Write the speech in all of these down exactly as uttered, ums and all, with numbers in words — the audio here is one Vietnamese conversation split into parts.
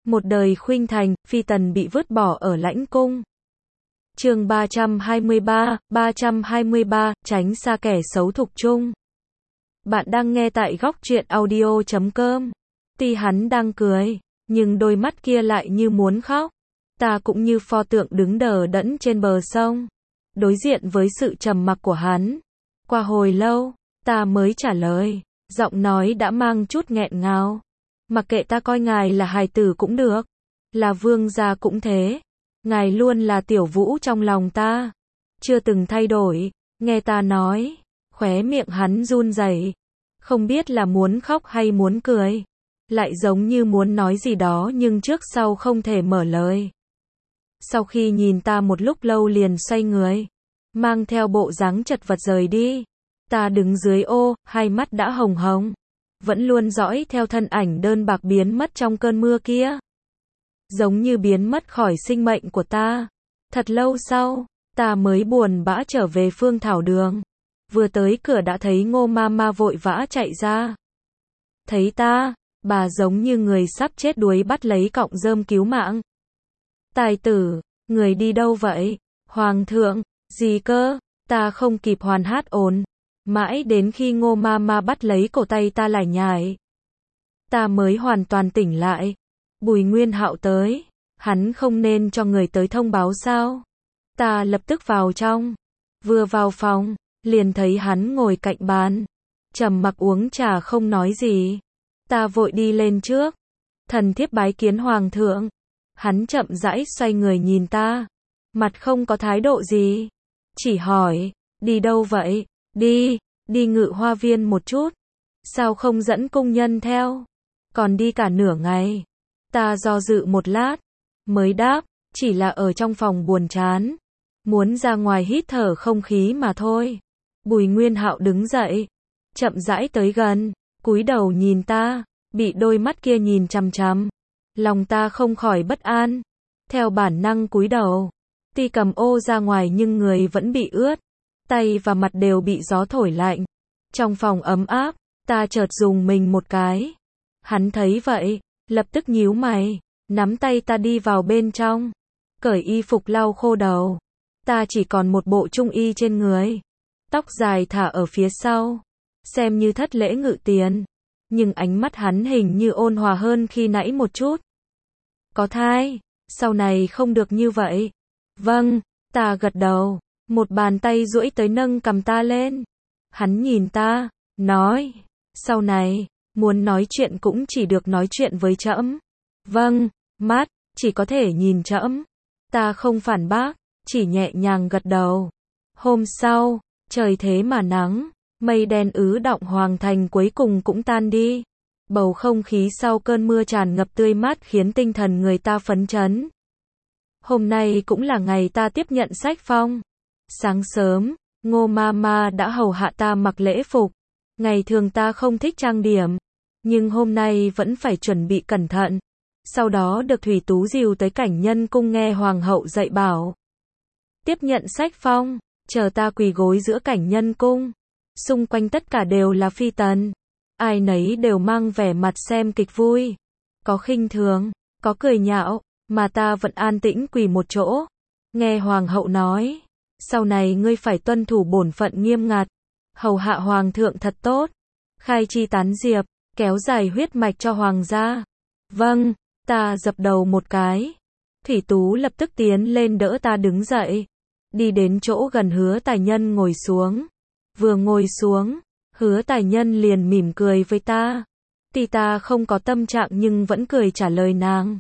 Một đời khuynh thành, phi tần bị vứt bỏ ở lãnh cung. Chương ba trăm hai mươi ba, ba trăm hai mươi ba, tránh xa kẻ xấu thục chung. Bạn đang nghe tại góc truyện audio chấm com. Tuy hắn đang cười, nhưng đôi mắt kia lại như muốn khóc. Ta cũng như pho tượng đứng đờ đẫn trên bờ sông, đối diện với sự trầm mặc của hắn. Qua hồi lâu, ta mới trả lời, giọng nói đã mang chút nghẹn ngào. Mặc kệ ta coi ngài là hài tử cũng được, là vương gia cũng thế. Ngài luôn là tiểu vũ trong lòng ta, chưa từng thay đổi. Nghe ta nói, khóe miệng hắn run rẩy, không biết là muốn khóc hay muốn cười, lại giống như muốn nói gì đó nhưng trước sau không thể mở lời. Sau khi nhìn ta một lúc lâu liền xoay người, mang theo bộ dáng chật vật rời đi. Ta đứng dưới ô, hai mắt đã hồng hồng, vẫn luôn dõi theo thân ảnh đơn bạc biến mất trong cơn mưa kia, giống như biến mất khỏi sinh mệnh của ta. Thật lâu sau, ta mới buồn bã trở về Phương Thảo Đường. Vừa tới cửa đã thấy Ngô Mama vội vã chạy ra. Thấy ta, bà giống như người sắp chết đuối bắt lấy cọng rơm cứu mạng. Tài tử, người đi đâu vậy? Hoàng thượng, gì cơ? Ta không kịp hoàn hát ồn. Mãi đến khi Ngô Mama bắt lấy cổ tay ta lải nhải, ta mới hoàn toàn tỉnh lại. Bùi Nguyên Hạo tới, hắn không nên cho người tới thông báo sao? Ta lập tức vào trong. Vừa vào phòng, liền thấy hắn ngồi cạnh bàn, trầm mặc uống trà không nói gì. Ta vội đi lên trước. Thần thiếp bái kiến hoàng thượng. Hắn chậm rãi xoay người nhìn ta, mặt không có thái độ gì, chỉ hỏi, đi đâu vậy? Đi, đi Ngự Hoa Viên một chút. Sao không dẫn cung nhân theo? Còn đi cả nửa ngày. Ta do dự một lát, mới đáp, chỉ là ở trong phòng buồn chán, muốn ra ngoài hít thở không khí mà thôi. Bùi Nguyên Hạo đứng dậy, chậm rãi tới gần, cúi đầu nhìn ta, bị đôi mắt kia nhìn chằm chằm. Lòng ta không khỏi bất an, theo bản năng cúi đầu. Tuy cầm ô ra ngoài nhưng người vẫn bị ướt, tay và mặt đều bị gió thổi lạnh. Trong phòng ấm áp, ta chợt dùng mình một cái. Hắn thấy vậy, lập tức nhíu mày, nắm tay ta đi vào bên trong, cởi y phục lau khô đầu. Ta chỉ còn một bộ trung y trên người, tóc dài thả ở phía sau, xem như thất lễ ngự tiền. Nhưng ánh mắt hắn hình như ôn hòa hơn khi nãy một chút. Có thai, sau này không được như vậy. Vâng, ta gật đầu, một bàn tay duỗi tới nâng cầm ta lên. Hắn nhìn ta, nói, sau này, muốn nói chuyện cũng chỉ được nói chuyện với trẫm. Vâng, mắt, chỉ có thể nhìn trẫm. Ta không phản bác, chỉ nhẹ nhàng gật đầu. Hôm sau, trời thế mà nắng, mây đen ứ đọng hoàng thành cuối cùng cũng tan đi. Bầu không khí sau cơn mưa tràn ngập tươi mát khiến tinh thần người ta phấn chấn. Hôm nay cũng là ngày ta tiếp nhận sách phong. Sáng sớm, Ngô Mama đã hầu hạ ta mặc lễ phục. Ngày thường ta không thích trang điểm, nhưng hôm nay vẫn phải chuẩn bị cẩn thận. Sau đó được Thủy Tú dìu tới Cảnh Nhân cung nghe hoàng hậu dạy bảo. Tiếp nhận sách phong, chờ ta quỳ gối giữa Cảnh Nhân cung. Xung quanh tất cả đều là phi tần, ai nấy đều mang vẻ mặt xem kịch vui. Có khinh thường, có cười nhạo, mà ta vẫn an tĩnh quỳ một chỗ. Nghe hoàng hậu nói, sau này ngươi phải tuân thủ bổn phận nghiêm ngặt, hầu hạ hoàng thượng thật tốt, khai chi tán diệp, kéo dài huyết mạch cho hoàng gia. Vâng, ta dập đầu một cái. Thủy Tú lập tức tiến lên đỡ ta đứng dậy, đi đến chỗ gần Hứa Tài Nhân ngồi xuống. Vừa ngồi xuống, Hứa Tài Nhân liền mỉm cười với ta. Tuy ta không có tâm trạng nhưng vẫn cười trả lời nàng.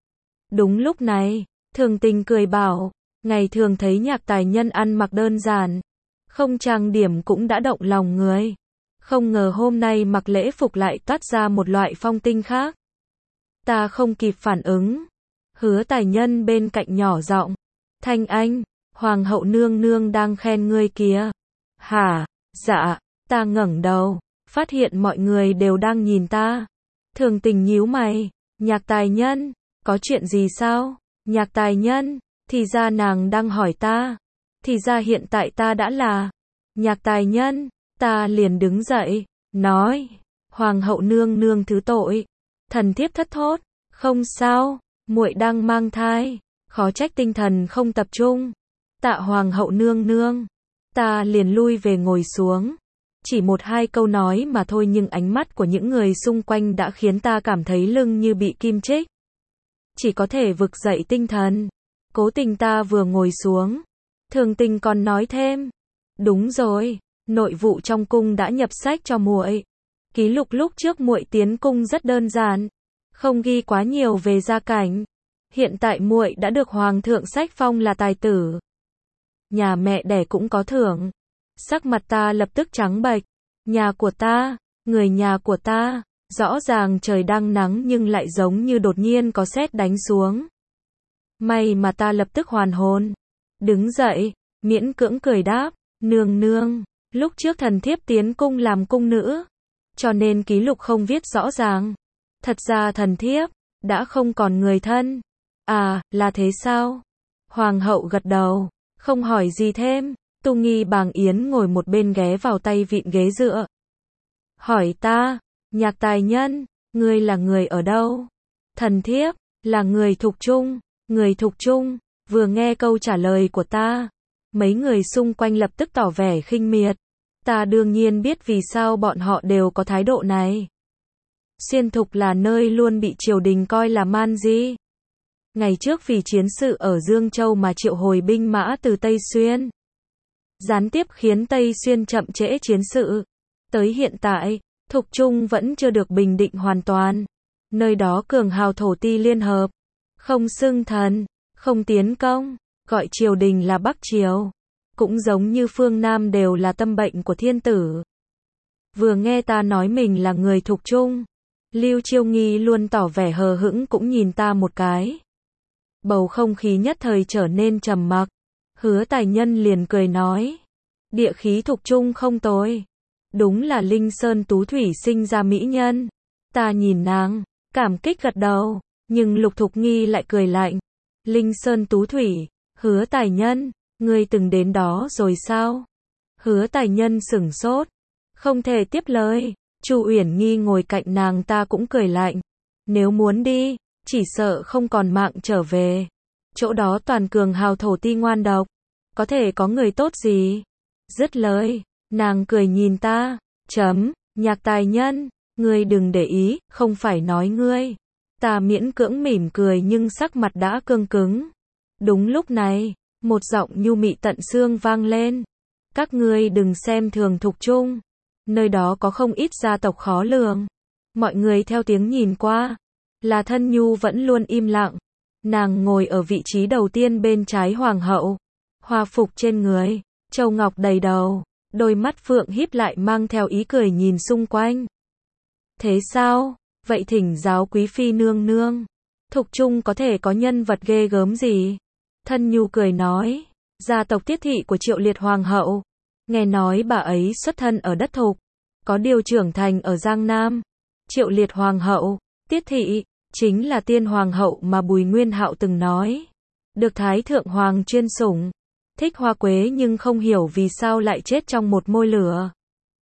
Đúng lúc này, Thường Tình cười bảo, ngày thường thấy Nhạc Tài Nhân ăn mặc đơn giản, không trang điểm cũng đã động lòng người. Không ngờ hôm nay mặc lễ phục lại toát ra một loại phong tinh khác. Ta không kịp phản ứng. Hứa Tài Nhân bên cạnh nhỏ giọng, Thanh Anh, hoàng hậu nương nương đang khen ngươi kìa. Hả? Dạ. Ta ngẩng đầu, phát hiện mọi người đều đang nhìn ta. Thường Tình nhíu mày, Nhạc Tài Nhân, có chuyện gì sao? Nhạc Tài Nhân, thì ra nàng đang hỏi ta. Thì ra hiện tại ta đã là Nhạc Tài Nhân. Ta liền đứng dậy, nói, hoàng hậu nương nương thứ tội, thần thiếp thất thốt, Không sao, muội đang mang thai, khó trách tinh thần không tập trung. Tạ hoàng hậu nương nương. Ta liền lui về ngồi xuống. Chỉ một hai câu nói mà thôi nhưng ánh mắt của những người xung quanh đã khiến ta cảm thấy lưng như bị kim chích. Chỉ có thể vực dậy tinh thần. Cố tình ta vừa ngồi xuống. Thường Tình còn nói thêm. Đúng rồi, nội vụ trong cung đã nhập sách cho muội. Ký lục lúc trước muội tiến cung rất đơn giản, không ghi quá nhiều về gia cảnh. Hiện tại muội đã được hoàng thượng sách phong là tài tử. Nhà mẹ đẻ cũng có thưởng. Sắc mặt ta lập tức trắng bệch. Nhà của ta, người nhà của ta, rõ ràng trời đang nắng nhưng lại giống như đột nhiên có sét đánh xuống. May mà ta lập tức hoàn hồn. Đứng dậy, miễn cưỡng cười đáp, nương nương, lúc trước thần thiếp tiến cung làm cung nữ, cho nên ký lục không viết rõ ràng. Thật ra thần thiếp đã không còn người thân. À, là thế sao? Hoàng hậu gật đầu, không hỏi gì thêm. Tu Nghi Bàng Yến ngồi một bên ghé vào tay vịn ghế dựa. Hỏi ta, Nhạc tài nhân, ngươi là người ở đâu? Thần thiếp, là người Thục Trung. Người Thục Trung, vừa nghe câu trả lời của ta, mấy người xung quanh lập tức tỏ vẻ khinh miệt. Ta đương nhiên biết vì sao bọn họ đều có thái độ này. Xuyên Thục là nơi luôn bị triều đình coi là man di. Ngày trước vì chiến sự ở Dương Châu mà triệu hồi binh mã từ Tây Xuyên, gián tiếp khiến Tây Xuyên chậm trễ chiến sự. Tới hiện tại, Thục Trung vẫn chưa được bình định hoàn toàn. Nơi đó cường hào thổ ti liên hợp, không xưng thần, không tiến công, gọi triều đình là Bắc Triều. Cũng giống như phương Nam đều là tâm bệnh của thiên tử. Vừa nghe ta nói mình là người Thục Trung, Lưu Chiêu Nghi luôn tỏ vẻ hờ hững cũng nhìn ta một cái. Bầu không khí nhất thời trở nên trầm mặc. Hứa Tài Nhân liền cười nói, địa khí Thục Trung không tồi. Đúng là Linh Sơn Tú Thủy sinh ra mỹ nhân. Ta nhìn nàng, cảm kích gật đầu, nhưng Lục Thục Nghi lại cười lạnh. Linh Sơn Tú Thủy, Hứa Tài Nhân, ngươi từng đến đó rồi sao? Hứa Tài Nhân sửng sốt, không thể tiếp lời. Chu Uyển Nghi ngồi cạnh nàng ta cũng cười lạnh. Nếu muốn đi, chỉ sợ không còn mạng trở về. Chỗ đó toàn cường hào thổ ti ngoan độc, có thể có người tốt gì? Dứt lời, nàng cười nhìn ta, chấm, Nhạc tài nhân, ngươi đừng để ý, không phải nói ngươi. Ta miễn cưỡng mỉm cười nhưng sắc mặt đã cương cứng. Đúng lúc này, một giọng nhu mị tận xương vang lên. Các ngươi đừng xem thường Thục Trung. Nơi đó có không ít gia tộc khó lường. Mọi người theo tiếng nhìn qua. Là Thân Nhu vẫn luôn im lặng. Nàng ngồi ở vị trí đầu tiên bên trái hoàng hậu. Hoa phục trên người, châu ngọc đầy đầu. Đôi mắt phượng híp lại mang theo ý cười nhìn xung quanh. Thế sao? Vậy thỉnh giáo quý phi nương nương. Thục Trung có thể có nhân vật ghê gớm gì? Thân Nhu cười nói. Gia tộc Tiết Thị của Triệu Liệt Hoàng hậu. Nghe nói bà ấy xuất thân ở đất Thục. Có điều trưởng thành ở Giang Nam. Triệu Liệt Hoàng hậu, Tiết Thị, chính là tiên hoàng hậu mà Bùi Nguyên Hạo từng nói. Được Thái Thượng Hoàng chuyên sủng. Thích hoa quế nhưng không hiểu vì sao lại chết trong một môi lửa.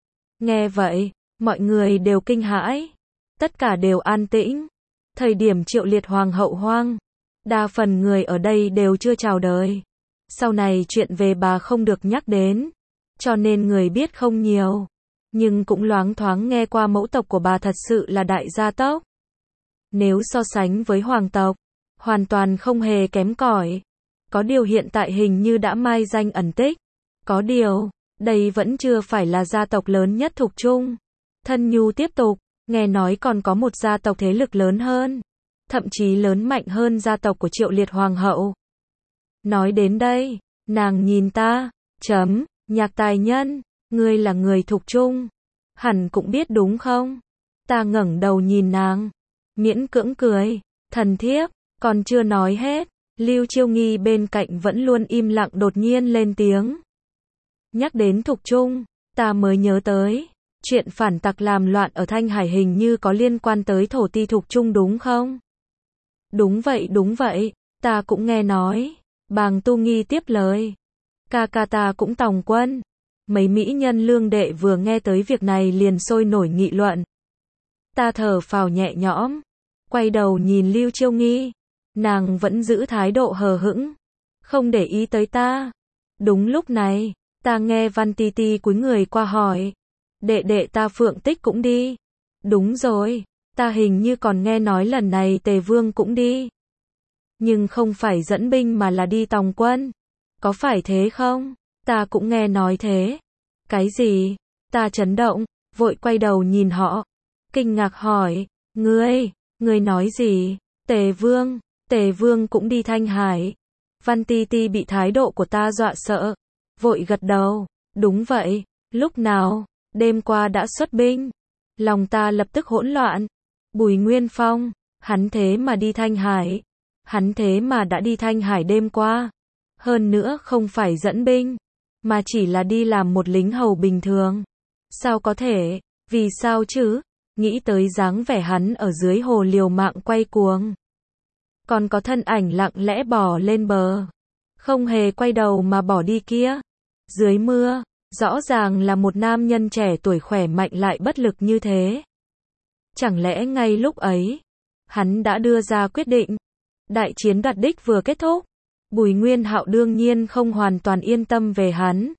Nghe vậy, mọi người đều kinh hãi. Tất cả đều an tĩnh. Thời điểm Triệu Liệt Hoàng hậu hoang, đa phần người ở đây đều chưa chào đời. Sau này chuyện về bà không được nhắc đến, cho nên người biết không nhiều. Nhưng cũng loáng thoáng nghe qua mẫu tộc của bà thật sự là đại gia tộc. Nếu so sánh với hoàng tộc, hoàn toàn không hề kém cỏi. Có điều hiện tại hình như đã mai danh ẩn tích. Có điều, đây vẫn chưa phải là gia tộc lớn nhất Thục Trung. Thân Nhu tiếp tục, nghe nói còn có một gia tộc thế lực lớn hơn. Thậm chí lớn mạnh hơn gia tộc của Triệu Liệt Hoàng hậu. Nói đến đây, nàng nhìn ta, chấm, Nhạc tài nhân, ngươi là người Thục Trung. Hẳn cũng biết đúng không? Ta ngẩng đầu nhìn nàng, miễn cưỡng cười, thần thiếp, còn chưa nói hết. Lưu Chiêu Nghi bên cạnh vẫn luôn im lặng đột nhiên lên tiếng. Nhắc đến Thục Trung, ta mới nhớ tới, chuyện phản tặc làm loạn ở Thanh Hải hình như có liên quan tới thổ ti Thục Trung đúng không? Đúng vậy đúng vậy, ta cũng nghe nói. Bàng Tu Nghi tiếp lời. Ca ca ta cũng tòng quân. Mấy mỹ nhân lương đệ vừa nghe tới việc này liền sôi nổi nghị luận. Ta thở phào nhẹ nhõm. quay đầu nhìn Lưu Chiêu Nghi. Nàng vẫn giữ thái độ hờ hững, không để ý tới ta. Đúng lúc này, ta nghe Văn Ti Ti cúi người qua hỏi. Đệ đệ ta Phượng Tích cũng đi. Đúng rồi, ta hình như còn nghe nói lần này Tề Vương cũng đi. Nhưng không phải dẫn binh mà là đi tòng quân. Có phải thế không? Ta cũng nghe nói thế. Cái gì? Ta chấn động, vội quay đầu nhìn họ. Kinh ngạc hỏi, ngươi, ngươi nói gì? Tề Vương, Tề Vương cũng đi Thanh Hải. Văn Ti Ti bị thái độ của ta dọa sợ. Vội gật đầu, đúng vậy, lúc nào? Đêm qua đã xuất binh. Lòng ta lập tức hỗn loạn. Bùi Nguyên Phong, hắn thế mà đi Thanh Hải. Hắn thế mà đã đi Thanh Hải đêm qua. Hơn nữa không phải dẫn binh, mà chỉ là đi làm một lính hầu bình thường. Sao có thể? Vì sao chứ? Nghĩ tới dáng vẻ hắn ở dưới hồ liều mạng quay cuồng. Còn có thân ảnh lặng lẽ bò lên bờ. Không hề quay đầu mà bỏ đi kia. Dưới mưa, rõ ràng là một nam nhân trẻ tuổi khỏe mạnh lại bất lực như thế. Chẳng lẽ ngay lúc ấy, hắn đã đưa ra quyết định. Đại chiến đoạt đích vừa kết thúc. Bùi Nguyên Hạo đương nhiên không hoàn toàn yên tâm về hắn.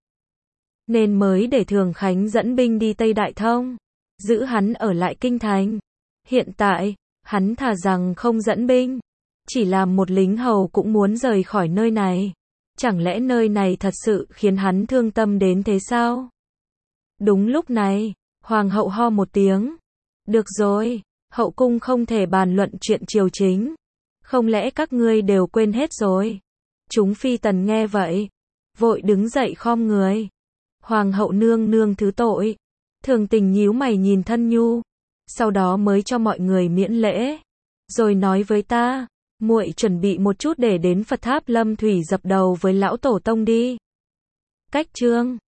Nên mới để Thường Khánh dẫn binh đi Tây Đại Thông. Giữ hắn ở lại kinh thành. Hiện tại, hắn thà rằng không dẫn binh. Chỉ làm một lính hầu cũng muốn rời khỏi nơi này. Chẳng lẽ nơi này thật sự khiến hắn thương tâm đến thế sao? Đúng lúc này, Hoàng hậu ho một tiếng. Được rồi, hậu cung không thể bàn luận chuyện triều chính. Không lẽ các ngươi đều quên hết rồi? Chúng phi tần nghe vậy, vội đứng dậy khom người. Hoàng hậu nương nương thứ tội. Thường Tình nhíu mày nhìn Thân Nhu, sau đó mới cho mọi người miễn lễ, rồi nói với ta, muội chuẩn bị một chút để đến Phật tháp Lâm Thủy dập đầu với lão tổ tông đi. Cách chương